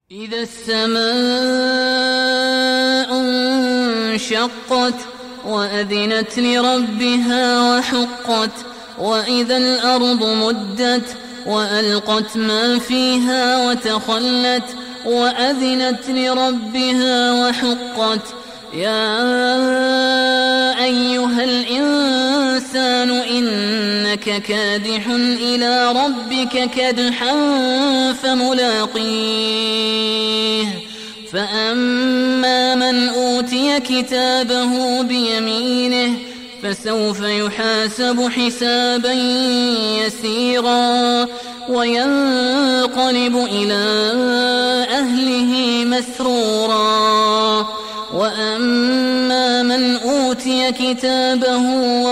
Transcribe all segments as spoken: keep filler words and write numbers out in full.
إذا السماء انشقت وأذنت لربها وحقت وإذا الأرض مدت وألقت ما فيها وتخلت وأذنت لربها وحقت يا أيها الإنسان إنك كادح إلى ربك كدحا فملاقيه فأما من أوتي كتابه بيمينه فسوف يحاسب حسابا يسيرا وينقلب إلى أهله مسرورا وأما من أوتي كتابه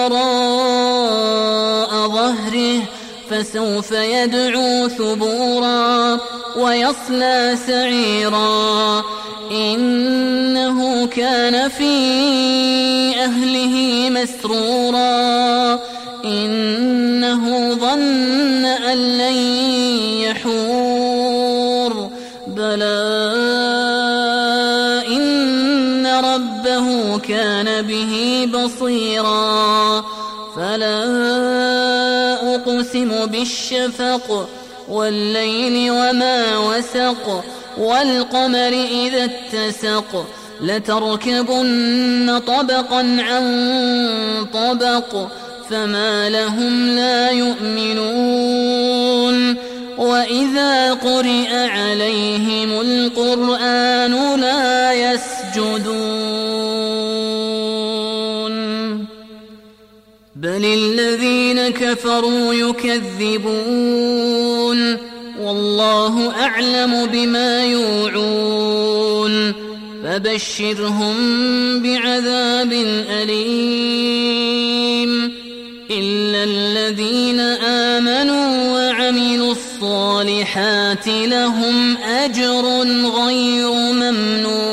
وراء ظهره فسوف يدعو ثبورا ويصلى سعيرا إنه كان في أهله مسرورا إنه ظن أن لن يحور بلى إن ربه كان به بصيرا فلا أقسم بالشفق والليل وما وسق والقمر إذا اتسق لتركبن طبقا عن طبق فما لهم لا يؤمنون وإذا قرئ عليهم القرآن لا يسجدون بل الذين كفروا يكذبون والله أعلم بما يوعون فبشرهم بعذاب أليم إلا الذين آمنوا وعملوا الصالحات لهم أجر غير ممنون.